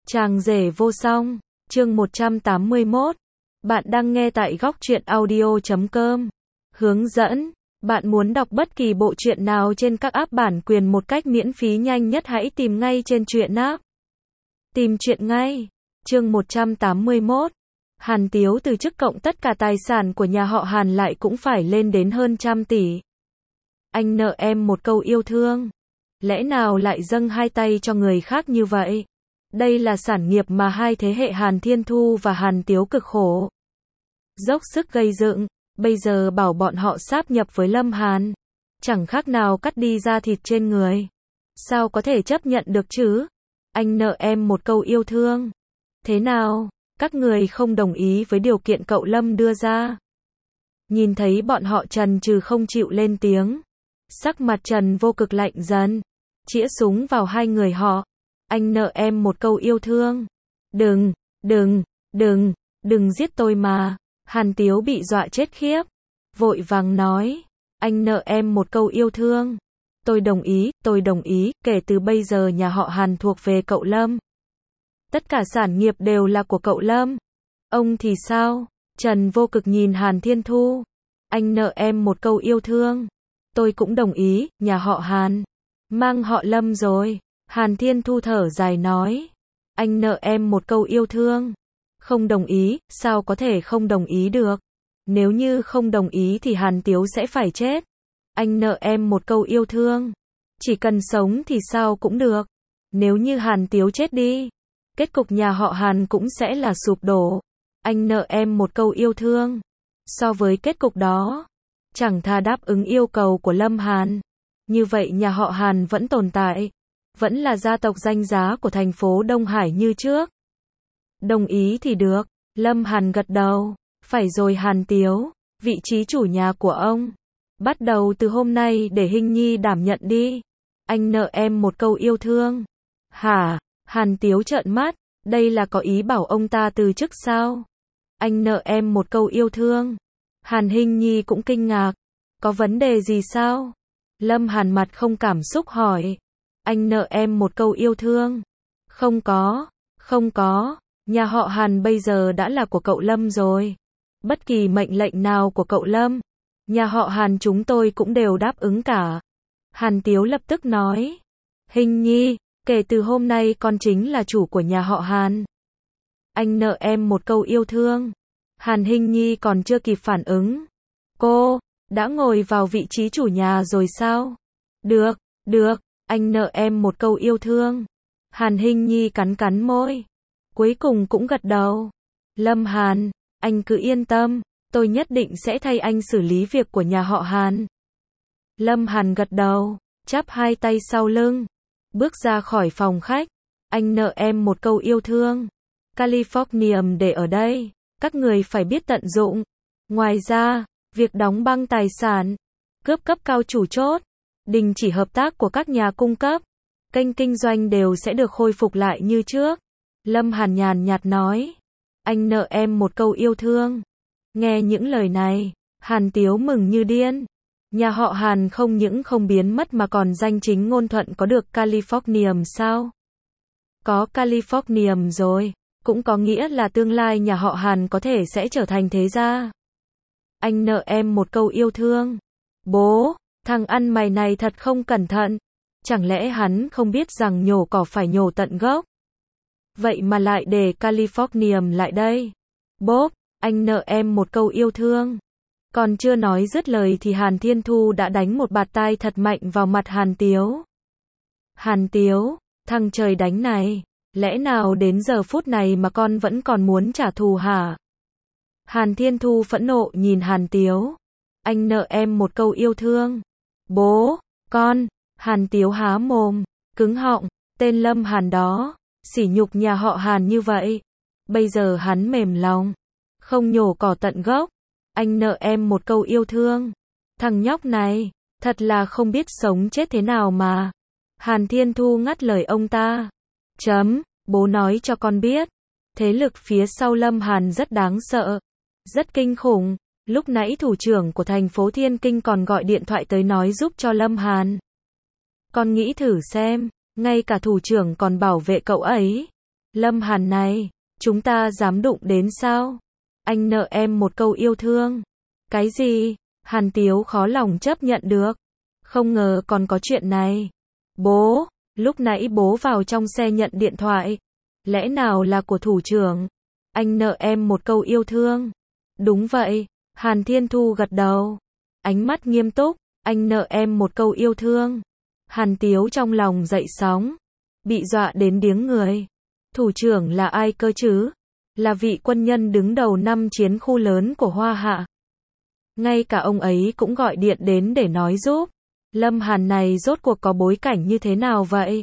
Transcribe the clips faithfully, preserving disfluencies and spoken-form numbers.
Chàng rể vô song, chương một trăm tám mươi mốt. Bạn đang nghe tại góc truyện audio chấm com. Hướng dẫn, bạn muốn đọc bất kỳ bộ truyện nào trên các app bản quyền một cách miễn phí nhanh nhất hãy tìm ngay trên truyện app. Tìm truyện ngay. Chương một trăm tám mươi mốt. Hàn Tiếu từ chức cộng tất cả tài sản của nhà họ Hàn lại cũng phải lên đến hơn trăm tỷ. Anh nợ em một câu yêu thương. Lẽ nào lại dâng hai tay cho người khác như vậy? Đây là sản nghiệp mà hai thế hệ Hàn Thiên Thu và Hàn Tiếu cực khổ dốc sức gây dựng, bây giờ bảo bọn họ sáp nhập với Lâm Hàn, chẳng khác nào cắt đi da thịt trên người. Sao có thể chấp nhận được chứ? Anh nợ em một câu yêu thương. Thế nào, các người không đồng ý với điều kiện cậu Lâm đưa ra? Nhìn thấy bọn họ chần chừ không chịu lên tiếng, sắc mặt Trần Vô Cực lạnh dần, chĩa súng vào hai người họ. Anh nợ em một câu yêu thương. Đừng, đừng, đừng, đừng giết tôi mà. Hàn Tiếu bị dọa chết khiếp, vội vàng nói, anh nợ em một câu yêu thương. Tôi đồng ý, tôi đồng ý, kể từ bây giờ nhà họ Hàn thuộc về cậu Lâm. Tất cả sản nghiệp đều là của cậu Lâm. Ông thì sao? Trần Vô Cực nhìn Hàn Thiên Thu. Anh nợ em một câu yêu thương. Tôi cũng đồng ý, nhà họ Hàn mang họ Lâm rồi. Hàn Thiên Thu thở dài nói, anh nợ em một câu yêu thương. Không đồng ý, sao có thể không đồng ý được? Nếu như không đồng ý thì Hàn Tiếu sẽ phải chết. Anh nợ em một câu yêu thương. Chỉ cần sống thì sao cũng được. Nếu như Hàn Tiếu chết đi, kết cục nhà họ Hàn cũng sẽ là sụp đổ. Anh nợ em một câu yêu thương. So với kết cục đó, chẳng thà đáp ứng yêu cầu của Lâm Hàn. Như vậy nhà họ Hàn vẫn tồn tại, vẫn là gia tộc danh giá của thành phố Đông Hải như trước. Đồng ý thì được. Lâm Hàn gật đầu. Phải rồi Hàn Tiếu, vị trí chủ nhà của ông, bắt đầu từ hôm nay để Hinh Nhi đảm nhận đi. Anh nợ em một câu yêu thương. Hả? Hàn Tiếu trợn mắt, đây là có ý bảo ông ta từ chức sao? Anh nợ em một câu yêu thương. Hàn Hinh Nhi cũng kinh ngạc. Có vấn đề gì sao? Lâm Hàn mặt không cảm xúc hỏi. Anh nợ em một câu yêu thương. Không có, không có, nhà họ Hàn bây giờ đã là của cậu Lâm rồi. Bất kỳ mệnh lệnh nào của cậu Lâm, nhà họ Hàn chúng tôi cũng đều đáp ứng cả. Hàn Tiếu lập tức nói. Hinh Nhi, kể từ hôm nay con chính là chủ của nhà họ Hàn. Anh nợ em một câu yêu thương. Hàn Hinh Nhi còn chưa kịp phản ứng. Cô, đã ngồi vào vị trí chủ nhà rồi sao? Được, được. Anh nợ em một câu yêu thương. Hàn Hinh Nhi cắn cắn môi, cuối cùng cũng gật đầu. Lâm Hàn, anh cứ yên tâm, tôi nhất định sẽ thay anh xử lý việc của nhà họ Hàn. Lâm Hàn gật đầu, chắp hai tay sau lưng, bước ra khỏi phòng khách. Anh nợ em một câu yêu thương. Californium để ở đây, các người phải biết tận dụng. Ngoài ra, việc đóng băng tài sản, cướp cấp cao chủ chốt, đình chỉ hợp tác của các nhà cung cấp, kênh kinh doanh đều sẽ được khôi phục lại như trước. Lâm Hàn nhàn nhạt nói. Anh nợ em một câu yêu thương. Nghe những lời này, Hàn Tiếu mừng như điên. Nhà họ Hàn không những không biến mất mà còn danh chính ngôn thuận có được Californium sao? Có Californium rồi, cũng có nghĩa là tương lai nhà họ Hàn có thể sẽ trở thành thế gia. Anh nợ em một câu yêu thương. Bố, thằng ăn mày này thật không cẩn thận. Chẳng lẽ hắn không biết rằng nhổ cỏ phải nhổ tận gốc? Vậy mà lại để Californium lại đây. Bốp, anh nợ em một câu yêu thương. Còn chưa nói dứt lời thì Hàn Thiên Thu đã đánh một bạt tai thật mạnh vào mặt Hàn Tiếu. Hàn Tiếu, thằng trời đánh này, lẽ nào đến giờ phút này mà con vẫn còn muốn trả thù hả? Hàn Thiên Thu phẫn nộ nhìn Hàn Tiếu. Anh nợ em một câu yêu thương. Bố, con. Hàn Tiếu há mồm, cứng họng, tên Lâm Hàn đó, sỉ nhục nhà họ Hàn như vậy. Bây giờ hắn mềm lòng, không nhổ cỏ tận gốc. Anh nợ em một câu yêu thương. Thằng nhóc này, thật là không biết sống chết thế nào mà. Hàn Thiên Thu ngắt lời ông ta. Chấm, bố nói cho con biết. Thế lực phía sau Lâm Hàn rất đáng sợ, rất kinh khủng. Lúc nãy thủ trưởng của thành phố Thiên Kinh còn gọi điện thoại tới nói giúp cho Lâm Hàn. Con nghĩ thử xem, ngay cả thủ trưởng còn bảo vệ cậu ấy. Lâm Hàn này, chúng ta dám đụng đến sao? Anh nợ em một câu yêu thương. Cái gì? Hàn Tiếu khó lòng chấp nhận được. Không ngờ còn có chuyện này. Bố, lúc nãy bố vào trong xe nhận điện thoại. Lẽ nào là của thủ trưởng? Anh nợ em một câu yêu thương. Đúng vậy, Hàn Thiên Thu gật đầu. Ánh mắt nghiêm túc, anh nợ em một câu yêu thương. Hàn Tiếu trong lòng dậy sóng. Bị dọa đến điếng người. Thủ trưởng là ai cơ chứ? Là vị quân nhân đứng đầu năm chiến khu lớn của Hoa Hạ. Ngay cả ông ấy cũng gọi điện đến để nói giúp. Lâm Hàn này rốt cuộc có bối cảnh như thế nào vậy?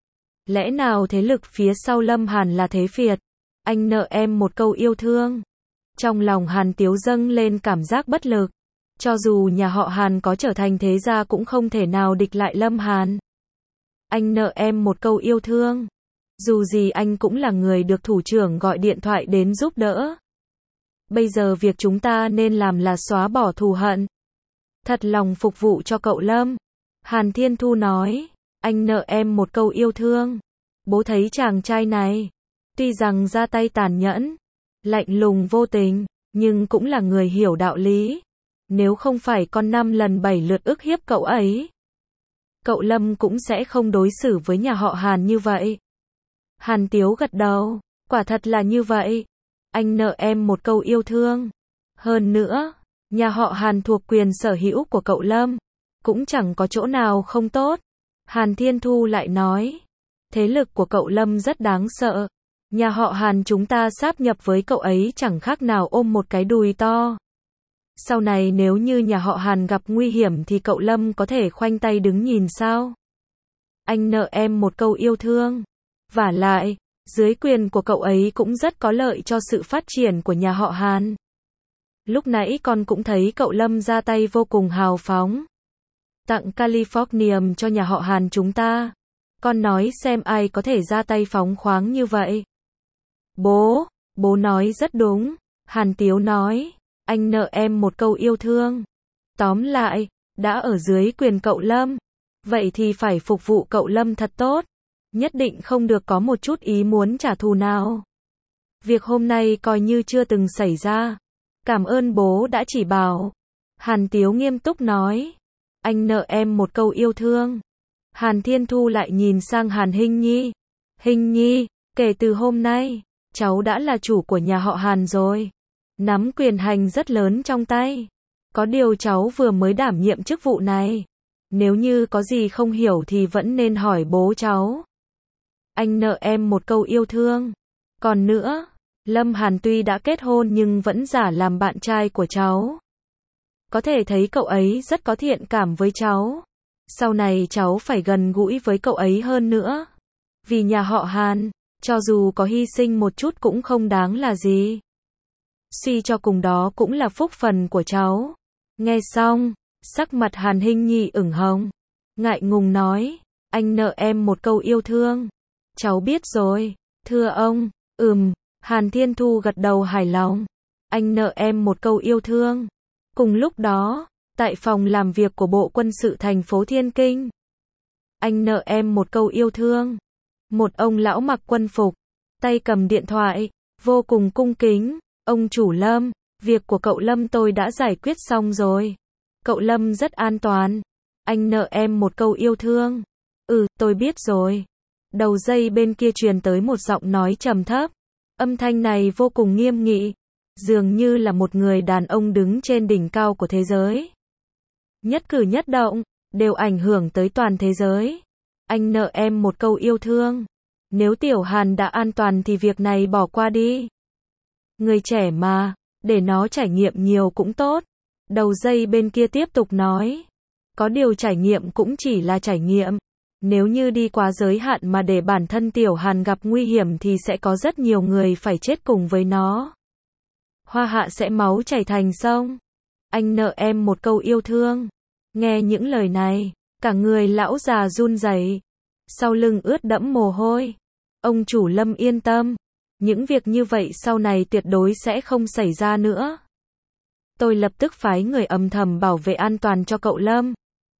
Lẽ nào thế lực phía sau Lâm Hàn là Thế Việt? Anh nợ em một câu yêu thương. Trong lòng Hàn Tiếu dâng lên cảm giác bất lực. Cho dù nhà họ Hàn có trở thành thế gia cũng không thể nào địch lại Lâm Hàn. Anh nợ em một câu yêu thương. Dù gì anh cũng là người được thủ trưởng gọi điện thoại đến giúp đỡ. Bây giờ việc chúng ta nên làm là xóa bỏ thù hận. Thật lòng phục vụ cho cậu Lâm. Hàn Thiên Thu nói, anh nợ em một câu yêu thương. Bố thấy chàng trai này, tuy rằng ra tay tàn nhẫn, lạnh lùng vô tình, nhưng cũng là người hiểu đạo lý. Nếu không phải con năm lần bảy lượt ức hiếp cậu ấy, cậu Lâm cũng sẽ không đối xử với nhà họ Hàn như vậy. Hàn Tiếu gật đầu, quả thật là như vậy. Anh nợ em một câu yêu thương. Hơn nữa, nhà họ Hàn thuộc quyền sở hữu của cậu Lâm, cũng chẳng có chỗ nào không tốt. Hàn Thiên Thu lại nói, thế lực của cậu Lâm rất đáng sợ. Nhà họ Hàn chúng ta sáp nhập với cậu ấy chẳng khác nào ôm một cái đùi to. Sau này nếu như nhà họ Hàn gặp nguy hiểm thì cậu Lâm có thể khoanh tay đứng nhìn sao? Anh nợ em một câu yêu thương. Vả lại, dưới quyền của cậu ấy cũng rất có lợi cho sự phát triển của nhà họ Hàn. Lúc nãy con cũng thấy cậu Lâm ra tay vô cùng hào phóng. Tặng Californium cho nhà họ Hàn chúng ta. Con nói xem ai có thể ra tay phóng khoáng như vậy. Bố, bố nói rất đúng. Hàn Tiếu nói, anh nợ em một câu yêu thương. Tóm lại, đã ở dưới quyền cậu Lâm, vậy thì phải phục vụ cậu Lâm thật tốt. Nhất định không được có một chút ý muốn trả thù nào. Việc hôm nay coi như chưa từng xảy ra. Cảm ơn bố đã chỉ bảo. Hàn Tiếu nghiêm túc nói, anh nợ em một câu yêu thương. Hàn Thiên Thu lại nhìn sang Hàn Hinh Nhi. Hinh Nhi, kể từ hôm nay, cháu đã là chủ của nhà họ Hàn rồi. Nắm quyền hành rất lớn trong tay. Có điều cháu vừa mới đảm nhiệm chức vụ này. Nếu như có gì không hiểu thì vẫn nên hỏi bố cháu. Anh nợ em một câu yêu thương. Còn nữa, Lâm Hàn tuy đã kết hôn nhưng vẫn giả làm bạn trai của cháu. Có thể thấy cậu ấy rất có thiện cảm với cháu. Sau này cháu phải gần gũi với cậu ấy hơn nữa. Vì nhà họ Hàn, cho dù có hy sinh một chút cũng không đáng là gì. Suy cho cùng đó cũng là phúc phần của cháu. Nghe xong, sắc mặt Hàn Hinh Nhi ửng hồng. Ngại ngùng nói, anh nợ em một câu yêu thương. Cháu biết rồi, thưa ông. Ừm, Hàn Thiên Thu gật đầu hài lòng. Anh nợ em một câu yêu thương. Cùng lúc đó, tại phòng làm việc của Bộ Quân sự thành phố Thiên Kinh. Anh nợ em một câu yêu thương. Một ông lão mặc quân phục, tay cầm điện thoại, vô cùng cung kính. Ông chủ Lâm, việc của cậu Lâm tôi đã giải quyết xong rồi. Cậu Lâm rất an toàn. Anh nợ em một câu yêu thương. Ừ, tôi biết rồi. Đầu dây bên kia truyền tới một giọng nói trầm thấp. Âm thanh này vô cùng nghiêm nghị. Dường như là một người đàn ông đứng trên đỉnh cao của thế giới. Nhất cử nhất động, đều ảnh hưởng tới toàn thế giới. Anh nợ em một câu yêu thương. Nếu Tiểu Hàn đã an toàn thì việc này bỏ qua đi. Người trẻ mà, để nó trải nghiệm nhiều cũng tốt. Đầu dây bên kia tiếp tục nói. Có điều trải nghiệm cũng chỉ là trải nghiệm. Nếu như đi quá giới hạn mà để bản thân Tiểu Hàn gặp nguy hiểm thì sẽ có rất nhiều người phải chết cùng với nó. Hoa Hạ sẽ máu chảy thành sông. Anh nợ em một câu yêu thương. Nghe những lời này, cả người lão già run rẩy, sau lưng ướt đẫm mồ hôi. Ông chủ Lâm yên tâm. Những việc như vậy sau này tuyệt đối sẽ không xảy ra nữa. Tôi lập tức phái người âm thầm bảo vệ an toàn cho cậu Lâm.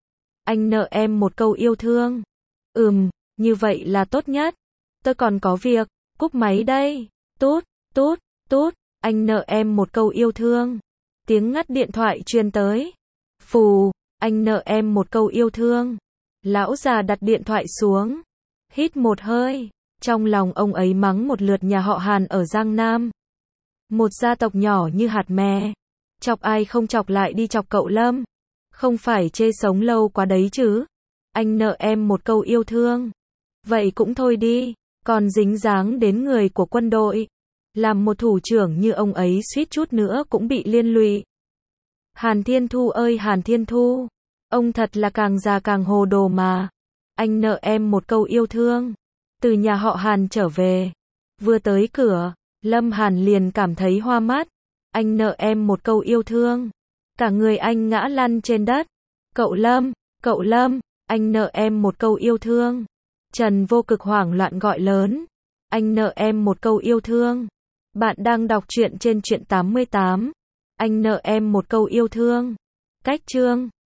Anh nợ em một câu yêu thương. Ừm, như vậy là tốt nhất. Tôi còn có việc, Cúp máy đây. Tút, tút, tút, anh nợ em một câu yêu thương. Tiếng ngắt điện thoại truyền tới. Phù, anh nợ em một câu yêu thương. Lão già đặt điện thoại xuống. Hít một hơi. Trong lòng ông ấy mắng một lượt nhà họ Hàn ở Giang Nam. Một gia tộc nhỏ như hạt mè. Chọc ai không chọc lại đi chọc cậu Lâm. Không phải chê sống lâu quá đấy chứ. Anh nợ em một câu yêu thương. Vậy cũng thôi đi. Còn dính dáng đến người của quân đội. Làm một thủ trưởng như ông ấy suýt chút nữa cũng bị liên lụy. Hàn Thiên Thu ơi Hàn Thiên Thu. Ông thật là càng già càng hồ đồ mà. Anh nợ em một câu yêu thương. Từ nhà họ Hàn trở về. Vừa tới cửa, Lâm Hàn liền cảm thấy hoa mắt. Anh nợ em một câu yêu thương. Cả người anh ngã lăn trên đất. Cậu Lâm, cậu Lâm, anh nợ em một câu yêu thương. Trần Vô Cực hoảng loạn gọi lớn. Anh nợ em một câu yêu thương. Bạn đang đọc truyện trên truyện tám mươi tám. Anh nợ em một câu yêu thương. Cách chương